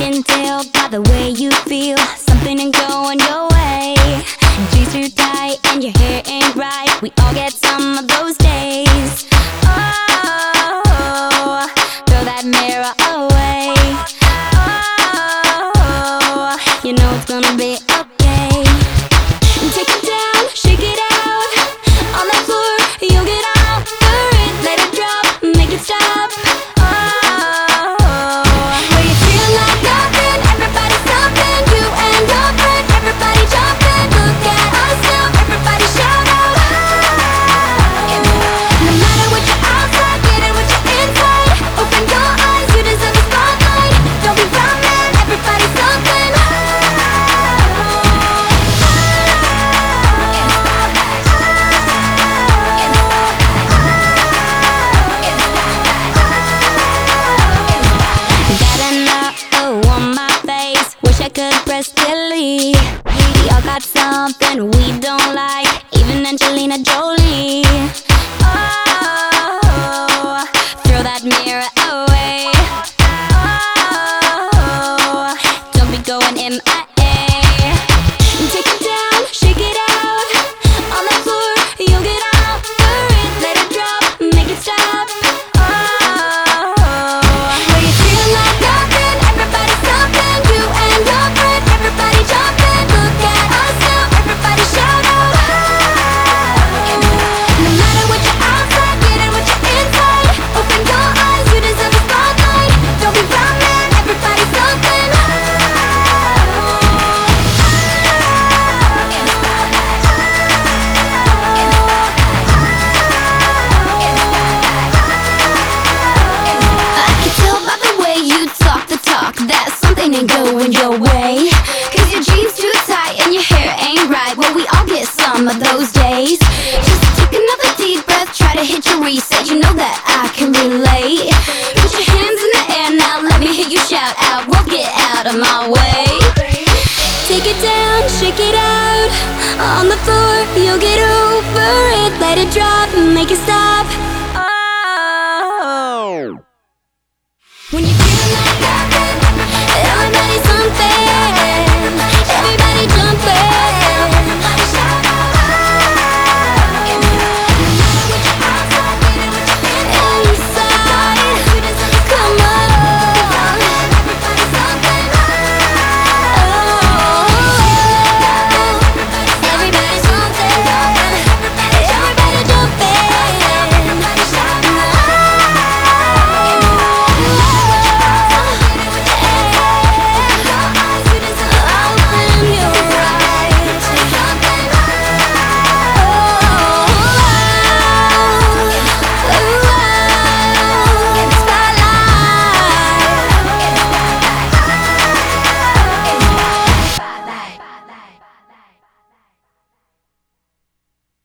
can tell by the way you feel, something ain't going your way. Jeans too tight and your hair ain't right. We all get some of those days. Oh, throw that mirror away. Oh, you know it's gonna be okay. Take it down, shake it out. On the floor, you'll get out for it. Let it drop, make it stop. I could press delete. Y'all got something we don't like, even Angelina Jolie. Oh, throw that mirror away. Oh, don't be going MIA. Take it down, shake it out. On the floor, you'll get out for it. Let it drop, make it stop. Ain't going your way, 'cause your jeans too tight and your hair ain't right. Well, we all get some of those days. Just take another deep breath, try to hit your reset. You know that I can relate. Put your hands in the air now, let me hear you shout out. Well, get out of my way. Take it down, shake it out. On the floor, you'll get over it. Let it drop, make it stop. Oh, when you